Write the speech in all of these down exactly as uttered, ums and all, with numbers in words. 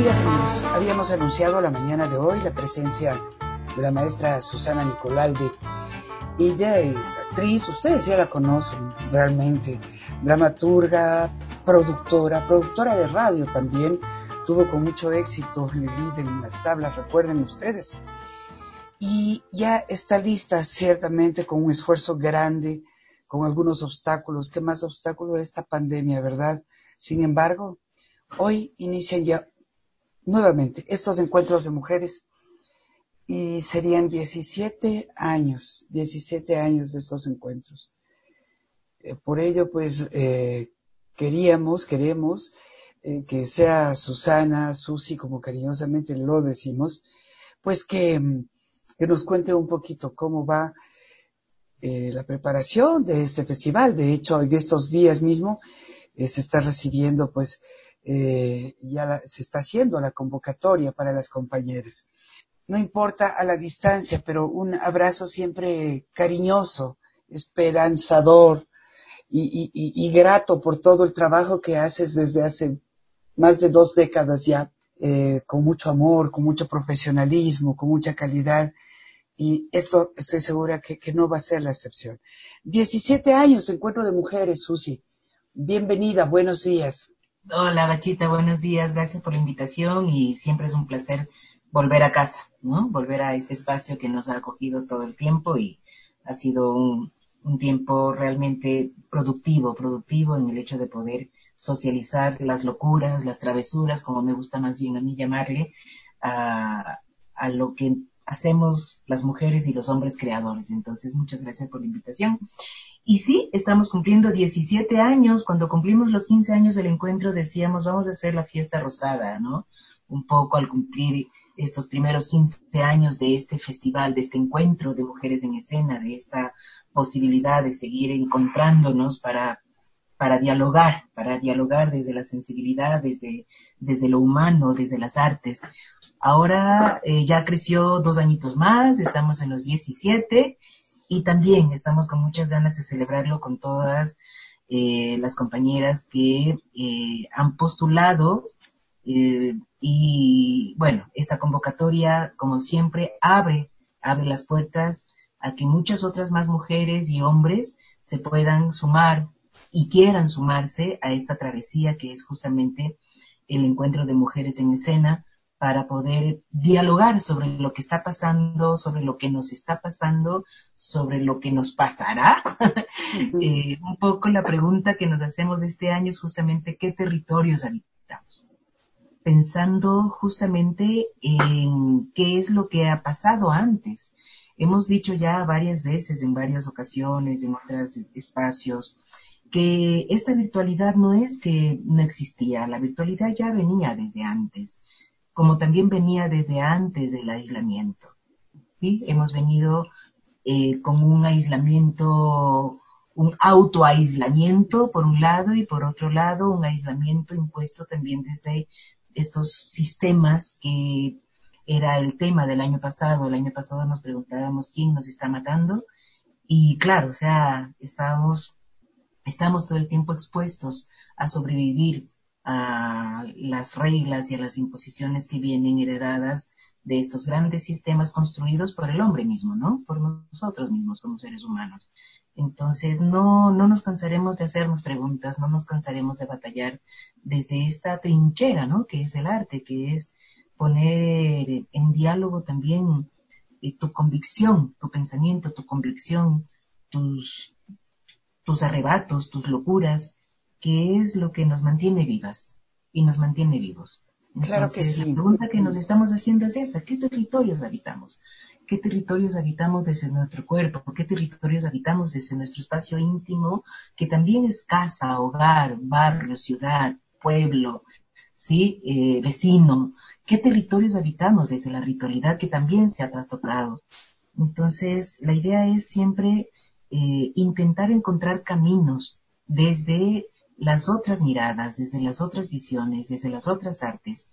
Amigas y amigos, habíamos anunciado la mañana de hoy la presencia de la maestra Susana Nicolalde. Ella es actriz, ustedes ya la conocen realmente, dramaturga, productora, productora de radio también, tuvo con mucho éxito en el líder en las tablas, recuerden ustedes. Y ya está lista ciertamente con un esfuerzo grande, con algunos obstáculos. ¿Qué más obstáculos? Esta pandemia, ¿verdad? Sin embargo, hoy inician ya nuevamente estos encuentros de mujeres y serían diecisiete años, diecisiete años de estos encuentros. Eh, por ello, pues, eh, queríamos, queremos eh, que sea Susana, Susi, como cariñosamente lo decimos, pues que, que nos cuente un poquito cómo va eh, la preparación de este festival. De hecho, en estos días mismo eh, se está recibiendo, pues, eh, ya la, se está haciendo la convocatoria para las compañeras. No importa a la distancia, pero un abrazo siempre cariñoso, esperanzador y, y, y grato por todo el trabajo que haces desde hace más de dos décadas ya, eh, con mucho amor, con mucho profesionalismo, con mucha calidad. Y esto estoy segura que, que no va a ser la excepción. diecisiete años de Encuentro de Mujeres, Susi. Bienvenida, buenos días. Hola, Bachita, buenos días. Gracias por la invitación y siempre es un placer volver a casa, ¿no? Volver a este espacio que nos ha acogido todo el tiempo y ha sido un, un tiempo realmente productivo, productivo en el hecho de poder socializar las locuras, las travesuras, como me gusta más bien a mí llamarle, a, a lo que hacemos las mujeres y los hombres creadores. Entonces, muchas gracias por la invitación. Y sí, estamos cumpliendo diecisiete años. Cuando cumplimos los quince años del encuentro decíamos, vamos a hacer la fiesta rosada, ¿no? Un poco al cumplir estos primeros quince años de este festival, de este encuentro de mujeres en escena, de esta posibilidad de seguir encontrándonos para, para dialogar, para dialogar desde la sensibilidad, desde, desde lo humano, desde las artes. Ahora eh, ya creció dos añitos más, estamos en los diecisiete. Y también estamos con muchas ganas de celebrarlo con todas eh, las compañeras que eh, han postulado eh, y bueno, esta convocatoria, como siempre, abre, abre las puertas a que muchas otras más mujeres y hombres se puedan sumar y quieran sumarse a esta travesía que es justamente el encuentro de mujeres en escena, para poder dialogar sobre lo que está pasando, sobre lo que nos está pasando, sobre lo que nos pasará. eh, un poco la pregunta que nos hacemos de este año es justamente qué territorios habitamos, pensando justamente en qué es lo que ha pasado antes. Hemos dicho ya varias veces, en varias ocasiones, en otros espacios, que esta virtualidad no es que no existía, la virtualidad ya venía desde antes, como también venía desde antes del aislamiento, ¿sí? Hemos venido eh, con un aislamiento, un autoaislamiento por un lado y por otro lado un aislamiento impuesto también desde estos sistemas que era el tema del año pasado. El año pasado nos preguntábamos quién nos está matando y claro, o sea, estábamos, estamos todo el tiempo expuestos a sobrevivir a las reglas y a las imposiciones que vienen heredadas de estos grandes sistemas construidos por el hombre mismo, ¿no? Por nosotros mismos como seres humanos. Entonces, no, no nos cansaremos de hacernos preguntas, no nos cansaremos de batallar desde esta trinchera, ¿no? Que es el arte, que es poner en diálogo también eh, tu convicción, tu pensamiento, tu convicción, tus, tus arrebatos, tus locuras, que es lo que nos mantiene vivas y nos mantiene vivos. Claro que Entonces, la sí. pregunta que nos estamos haciendo es esa: ¿qué territorios habitamos? ¿Qué territorios habitamos desde nuestro cuerpo? ¿Qué territorios habitamos desde nuestro espacio íntimo, que también es casa, hogar, barrio, ciudad, pueblo, ¿sí? Eh, vecino? ¿Qué territorios habitamos desde la ritualidad que también se ha trastocado? Entonces, la idea es siempre eh, intentar encontrar caminos desde las otras miradas, desde las otras visiones, desde las otras artes,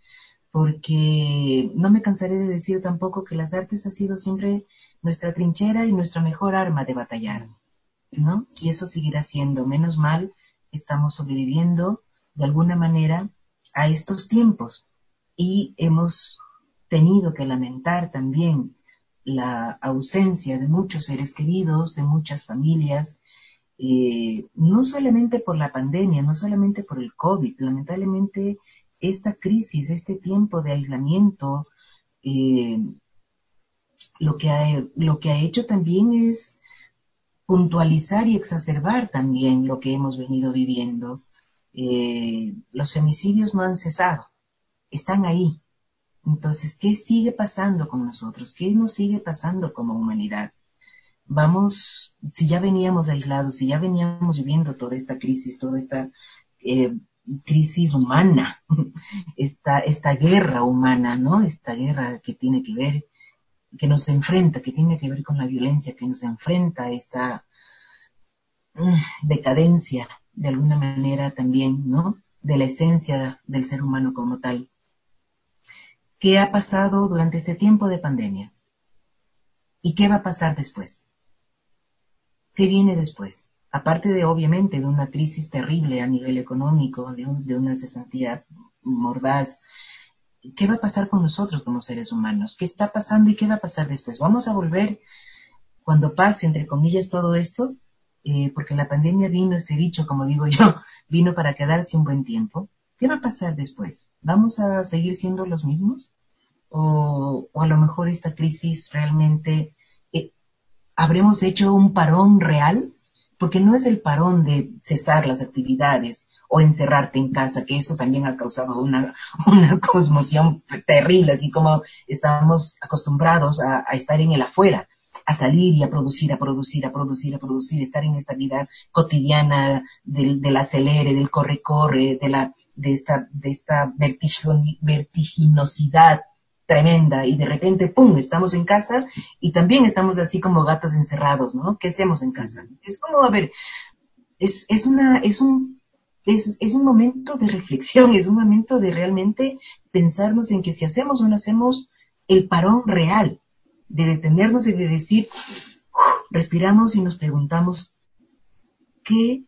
porque no me cansaré de decir tampoco que las artes ha sido siempre nuestra trinchera y nuestra mejor arma de batallar, ¿no? Y eso seguirá siendo. Menos mal, estamos sobreviviendo de alguna manera a estos tiempos. y hemos tenido que lamentar también la ausencia de muchos seres queridos, de muchas familias, eh, no solamente por la pandemia, no solamente por el COVID, lamentablemente esta crisis, este tiempo de aislamiento, eh, lo que ha, lo que ha hecho también es puntualizar y exacerbar también lo que hemos venido viviendo. Eh, los femicidios no han cesado, están ahí. Entonces, ¿qué sigue pasando con nosotros? ¿Qué nos sigue pasando como humanidad? Vamos, si ya veníamos aislados, si ya veníamos viviendo toda esta crisis, toda esta eh, crisis humana, esta, esta guerra humana, ¿no? Esta guerra que tiene que ver, que nos enfrenta, que tiene que ver con la violencia, que nos enfrenta a esta mm, decadencia, de alguna manera también, ¿no? De la esencia del ser humano como tal. ¿Qué ha pasado durante este tiempo de pandemia? ¿Y qué va a pasar después? ¿Qué viene después? Aparte de, obviamente, de una crisis terrible a nivel económico, de, un, de una cesantía mordaz, ¿qué va a pasar con nosotros como seres humanos? ¿Qué está pasando y qué va a pasar después? ¿Vamos a volver cuando pase, entre comillas, todo esto? Eh, porque la pandemia vino, este bicho, como digo yo, vino para quedarse un buen tiempo. ¿Qué va a pasar después? ¿Vamos a seguir siendo los mismos? O, o a lo mejor esta crisis realmente eh, habremos hecho un parón real, porque no es el parón de cesar las actividades o encerrarte en casa, que eso también ha causado una, una conmoción terrible, así como estamos acostumbrados a, a estar en el afuera, a salir y a producir, a producir, a producir, a producir, estar en esta vida cotidiana del, del acelere, del corre-corre, de la, de esta, de esta vertiginosidad tremenda, y de repente, ¡pum!, estamos en casa y también estamos así como gatos encerrados, ¿no? ¿Qué hacemos en casa? Es como, a ver, es, es una, es un, es, es un momento de reflexión, es un momento de realmente pensarnos en que si hacemos o no hacemos el parón real, de detenernos y de decir, uf, respiramos y nos preguntamos, ¿qué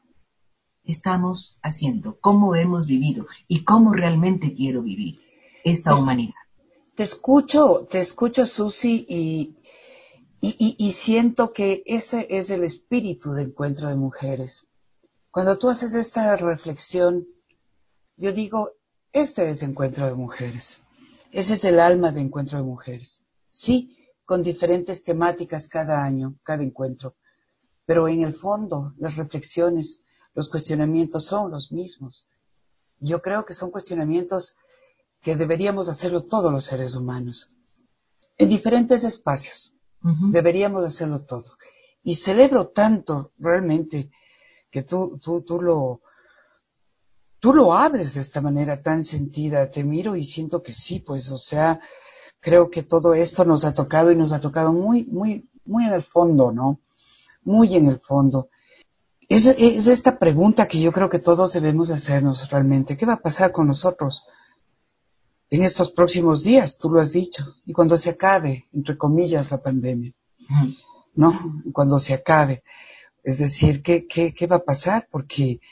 estamos haciendo? ¿Cómo hemos vivido? ¿Y cómo realmente quiero vivir esta Es, humanidad? te escucho, te escucho, Susi, y, y, y, y siento que ese es el espíritu de Encuentro de Mujeres. Cuando tú haces esta reflexión, yo digo, este es Encuentro de Mujeres. Ese es el alma de Encuentro de Mujeres. Sí, con diferentes temáticas cada año, cada encuentro. Pero en el fondo, las reflexiones, los cuestionamientos son los mismos. Yo creo que son cuestionamientos que deberíamos hacerlo todos los seres humanos. En diferentes espacios. Uh-huh. Deberíamos hacerlo todo. Y celebro tanto, realmente, que tú, tú, tú lo... Tú lo hables de esta manera tan sentida, te miro y siento que sí, pues, o sea, creo que todo esto nos ha tocado y nos ha tocado muy, muy, muy en el fondo, ¿no? Muy en el fondo. Es, es esta pregunta que yo creo que todos debemos hacernos realmente. ¿Qué va a pasar con nosotros en estos próximos días? Tú lo has dicho. Y cuando se acabe, entre comillas, la pandemia, ¿no? Cuando se acabe. Es decir, ¿qué, qué, qué va a pasar? Porque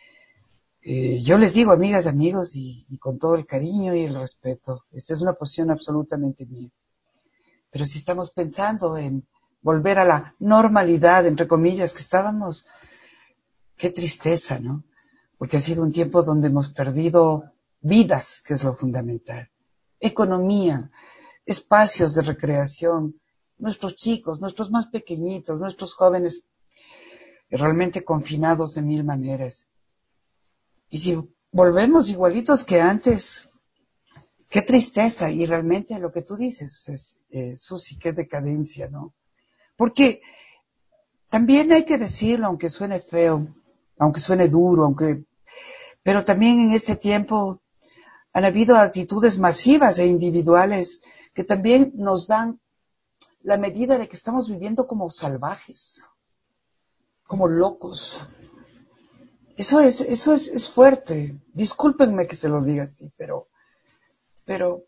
Eh, yo les digo, amigas, amigos, y, y con todo el cariño y el respeto, esta es una posición absolutamente mía. Pero si estamos pensando en volver a la normalidad, entre comillas, que estábamos, qué tristeza, ¿no? Porque ha sido un tiempo donde hemos perdido vidas, que es lo fundamental, economía, espacios de recreación, nuestros chicos, nuestros más pequeñitos, nuestros jóvenes, realmente confinados de mil maneras. Y si volvemos igualitos que antes, qué tristeza. Y realmente lo que tú dices es, eh, Susi, qué decadencia, ¿no? Porque también hay que decirlo, aunque suene feo, aunque suene duro, aunque, pero también en este tiempo han habido actitudes masivas e individuales que también nos dan la medida de que estamos viviendo como salvajes, como locos. Eso es, eso es, es fuerte. Discúlpenme que se lo diga así, pero pero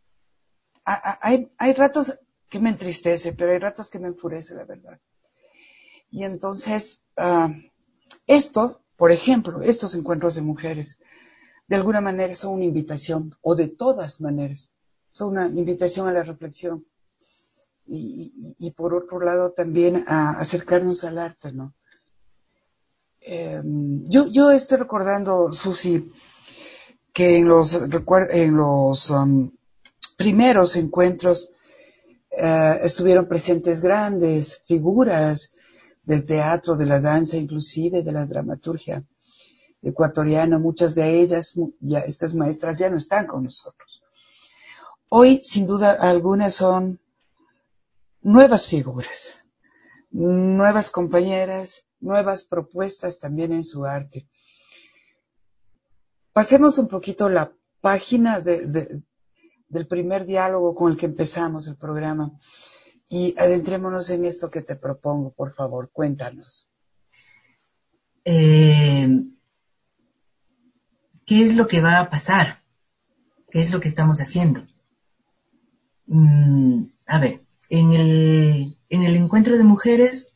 hay, hay ratos que me entristece, pero hay ratos que me enfurece, la verdad. Y entonces, uh, esto, por ejemplo, estos encuentros de mujeres, de alguna manera son una invitación, o de todas maneras, son una invitación a la reflexión. Y, y, y por otro lado también a acercarnos al arte, ¿no? Eh, yo, yo estoy recordando, Susi, que en los, en los um, primeros encuentros uh, estuvieron presentes grandes figuras del teatro, de la danza, inclusive de la dramaturgia ecuatoriana. Muchas de ellas, ya estas maestras ya no están con nosotros. Hoy, sin duda alguna, son nuevas figuras, nuevas compañeras, nuevas propuestas también en su arte. Pasemos un poquito la página de, de, del primer diálogo con el que empezamos el programa y adentrémonos en esto que te propongo, por favor, cuéntanos. Eh, ¿Qué es lo que va a pasar? ¿Qué es lo que estamos haciendo? Mm, a ver, en el, en el encuentro de mujeres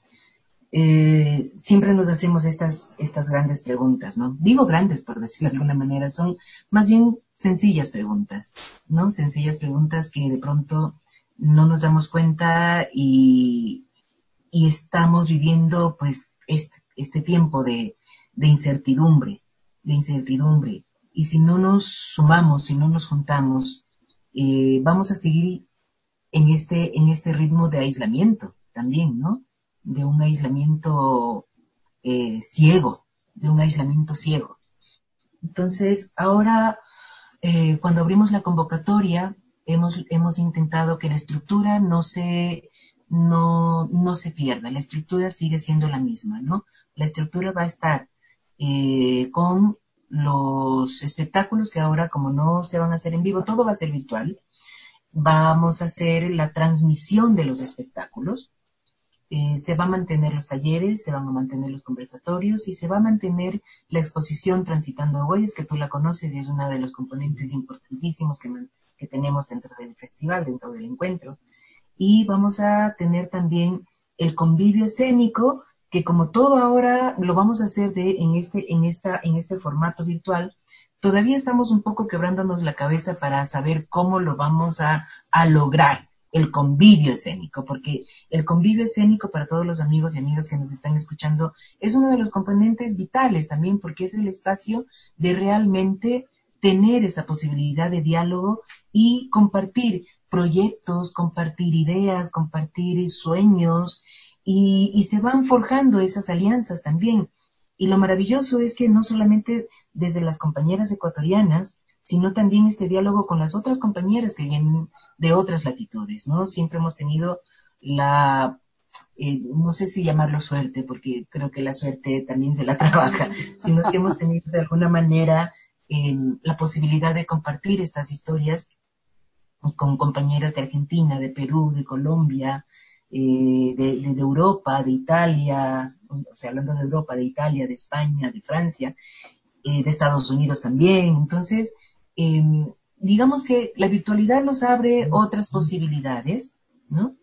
eh, siempre nos hacemos estas, estas grandes preguntas, ¿no? Digo grandes, por decirlo de alguna manera, son más bien sencillas preguntas, ¿no? Sencillas preguntas que de pronto no nos damos cuenta y, y estamos viviendo pues este, este tiempo de, de incertidumbre, de incertidumbre. Y si no nos sumamos, si no nos juntamos, eh, vamos a seguir en este, en este ritmo de aislamiento también, ¿no? De un aislamiento eh, ciego, de un aislamiento ciego. Entonces, ahora, eh, cuando abrimos la convocatoria, hemos, hemos intentado que la estructura no se, no, no se pierda, la estructura sigue siendo la misma, ¿no? La estructura va a estar eh, con los espectáculos que ahora, como no se van a hacer en vivo, todo va a ser virtual. Vamos a hacer la transmisión de los espectáculos. Eh, se va a mantener los talleres, se van a mantener los conversatorios y se va a mantener la exposición Transitando Huellas, que tú la conoces y es uno de los componentes importantísimos que, que tenemos dentro del festival, dentro del encuentro. Y vamos a tener también el convivio escénico, que como todo ahora lo vamos a hacer de, en, este, en, esta, en este formato virtual. Todavía estamos un poco quebrándonos la cabeza para saber cómo lo vamos a, a lograr, el convivio escénico, porque el convivio escénico para todos los amigos y amigas que nos están escuchando es uno de los componentes vitales también, porque es el espacio de realmente tener esa posibilidad de diálogo y compartir proyectos, compartir ideas, compartir sueños y, y se van forjando esas alianzas también. Y lo maravilloso es que no solamente desde las compañeras ecuatorianas, sino también este diálogo con las otras compañeras que vienen de otras latitudes, ¿no? Siempre hemos tenido la, eh, no sé si llamarlo suerte, porque creo que la suerte también se la trabaja, sino que hemos tenido de alguna manera eh, la posibilidad de compartir estas historias con compañeras de Argentina, de Perú, de Colombia, eh, de, de, de Europa, de Italia, o sea, hablando de Europa, de Italia, de España, de Francia, eh, de Estados Unidos también. Entonces, eh, digamos que la virtualidad nos abre otras posibilidades, ¿no?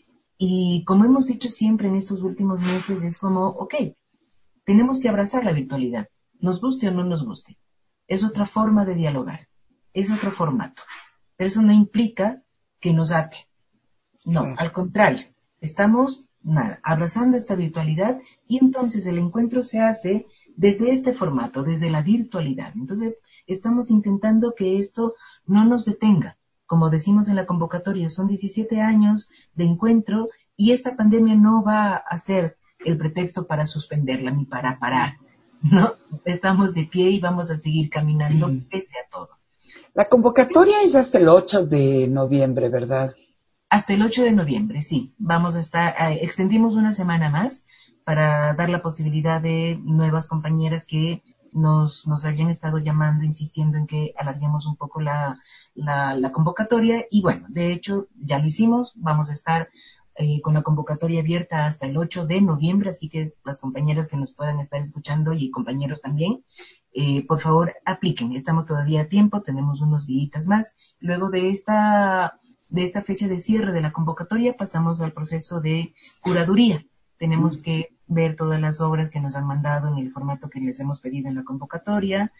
Y como hemos dicho siempre en estos últimos meses, es como, ok, tenemos que abrazar la virtualidad, nos guste o no nos guste. Es otra forma de dialogar, es otro formato. Pero eso no implica que nos ate. No, claro. Al contrario, estamos, nada, abrazando esta virtualidad y entonces el encuentro se hace desde este formato, desde la virtualidad. Entonces, estamos intentando que esto no nos detenga. Como decimos en la convocatoria, son diecisiete años de encuentro y esta pandemia no va a ser el pretexto para suspenderla ni para parar, ¿no? Estamos de pie y vamos a seguir caminando mm. pese a todo. La convocatoria es hasta el ocho de noviembre, ¿verdad? Hasta el ocho de noviembre, sí. Vamos a estar, eh, extendimos una semana más para dar la posibilidad de nuevas compañeras que nos, nos habían estado llamando, insistiendo en que alarguemos un poco la, la, la convocatoria. Y bueno, de hecho, ya lo hicimos. Vamos a estar eh, con la convocatoria abierta hasta el ocho de noviembre, así que las compañeras que nos puedan estar escuchando y compañeros también, eh, por favor, apliquen. Estamos todavía a tiempo, tenemos unos días más. Luego de esta... de esta fecha de cierre de la convocatoria pasamos al proceso de curaduría. Tenemos que ver todas las obras que nos han mandado en el formato que les hemos pedido en la convocatoria,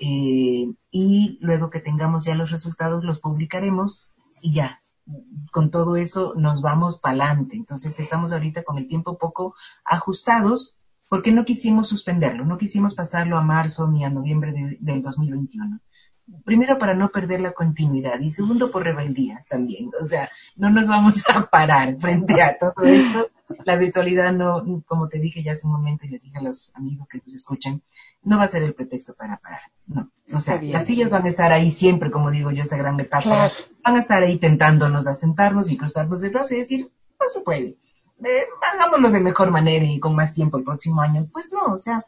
eh, y luego que tengamos ya los resultados los publicaremos y ya. Con todo eso nos vamos para adelante. Entonces estamos ahorita con el tiempo poco ajustados porque no quisimos suspenderlo, no quisimos pasarlo a marzo ni a noviembre de, del dos mil veintiuno. Primero para no perder la continuidad y segundo por rebeldía también. O sea, no nos vamos a parar frente a todo esto. La virtualidad no, como te dije ya hace un momento y les dije a los amigos que nos escuchan, no va a ser el pretexto para parar. No. O sea, las sillas van a estar ahí siempre, como digo yo, esa gran metáfora. Claro. Van a estar ahí tentándonos a sentarnos y cruzarnos el brazo y decir, no se puede. Eh, hagámoslo de mejor manera y con más tiempo el próximo año. Pues no, o sea,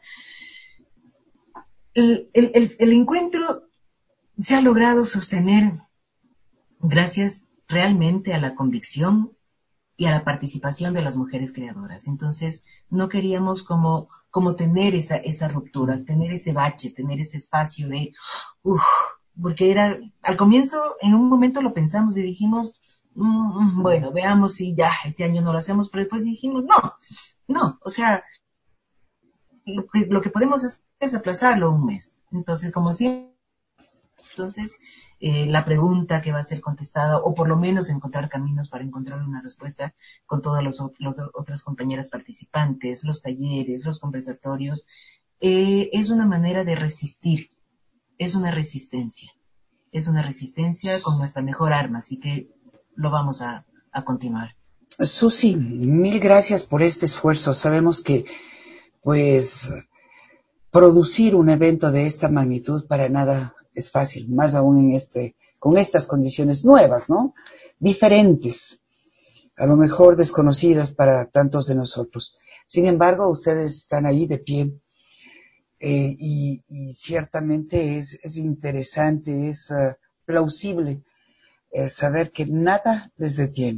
el, el, el, el encuentro se ha logrado sostener gracias realmente a la convicción y a la participación de las mujeres creadoras. Entonces, no queríamos como, como tener esa, esa ruptura, tener ese bache, tener ese espacio de, uff, porque era, al comienzo, en un momento lo pensamos y dijimos, mmm, bueno, veamos si ya este año no lo hacemos, pero después dijimos, no, no, o sea, lo que, lo que podemos hacer es aplazarlo un mes. Entonces, como siempre, Entonces, eh, la pregunta que va a ser contestada, o por lo menos encontrar caminos para encontrar una respuesta con todas las otras compañeras participantes, los talleres, los conversatorios, eh, es una manera de resistir, es una resistencia, es una resistencia con nuestra mejor arma, así que lo vamos a, a continuar. Susi, mil gracias por este esfuerzo. Sabemos que, pues, producir un evento de esta magnitud para nada es fácil, más aún en este, con estas condiciones nuevas, ¿no? Diferentes, a lo mejor desconocidas para tantos de nosotros. Sin embargo, ustedes están ahí de pie eh, y, y ciertamente es, es interesante, es uh, plausible eh, saber que nada les detiene.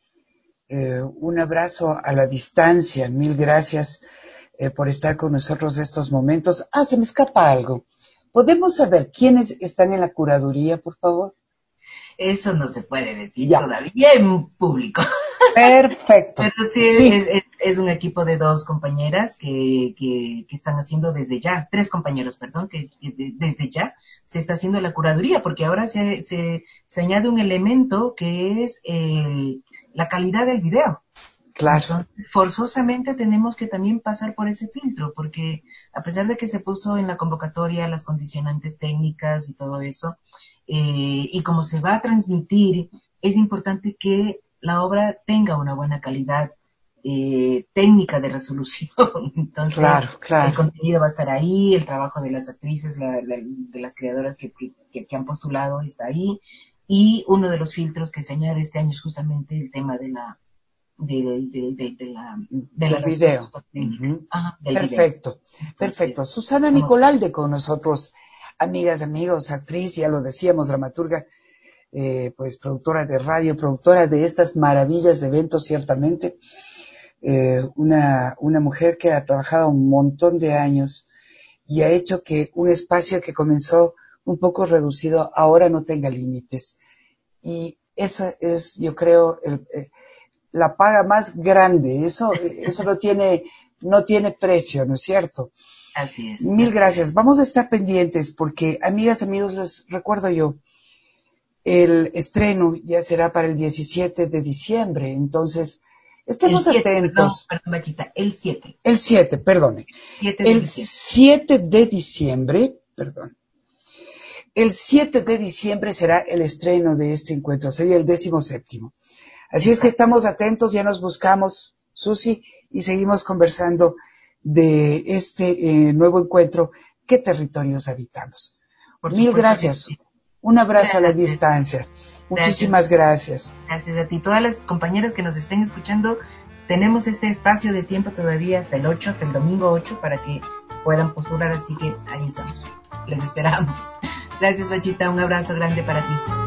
Eh, un abrazo a la distancia, mil gracias eh, por estar con nosotros estos momentos. Ah, se me escapa algo. ¿Podemos saber quiénes están en la curaduría, por favor? Eso no se puede decir ya. Todavía en público. Perfecto. Pero sí, sí. Es, es, es un equipo de dos compañeras que, que, que están haciendo desde ya, tres compañeros, perdón, que, que de, desde ya se está haciendo la curaduría, porque ahora se, se, se añade un elemento que es el, la calidad del video. Claro. Entonces, forzosamente tenemos que también pasar por ese filtro, porque a pesar de que se puso en la convocatoria las condicionantes técnicas y todo eso, eh, y como se va a transmitir, es importante que la obra tenga una buena calidad eh, técnica de resolución. Entonces, claro, claro. el contenido va a estar ahí, el trabajo de las actrices, la, la, de las creadoras que, que, que han postulado está ahí, y uno de los filtros que se añade este año es justamente el tema de la De, de, de, de la, de del la video. Uh-huh. Ajá, del perfecto, video. Entonces, perfecto. Susana Nicolalde con nosotros, amigas, amigos, actriz, ya lo decíamos, dramaturga, eh, pues productora de radio, productora de estas maravillas de eventos, ciertamente. Eh, una, una mujer que ha trabajado un montón de años y ha hecho que un espacio que comenzó un poco reducido ahora no tenga límites. Y esa es, yo creo, el... el la paga más grande, eso, eso no tiene, no tiene precio, ¿no es cierto? Así es. Mil así gracias. Es. Vamos a estar pendientes porque, amigas, amigos, les recuerdo yo, el estreno ya será para el diecisiete de diciembre, entonces estemos el siete, atentos. Perdón, perdón, Machita, el siete. El siete, perdone. siete el de siete de diciembre, perdón. El siete de diciembre será el estreno de este encuentro, sería el décimo séptimo. Así es que estamos atentos, ya nos buscamos, Susi, y seguimos conversando de este eh, nuevo encuentro, ¿qué territorios habitamos? Por Mil gracias, sí. Un abrazo gracias. A la distancia. Muchísimas gracias. Gracias a ti. Todas las compañeras que nos estén escuchando, tenemos este espacio de tiempo todavía hasta el ocho, hasta el domingo ocho, para que puedan postular, así que ahí estamos. Les esperamos. Gracias, Bachita, un abrazo grande para ti.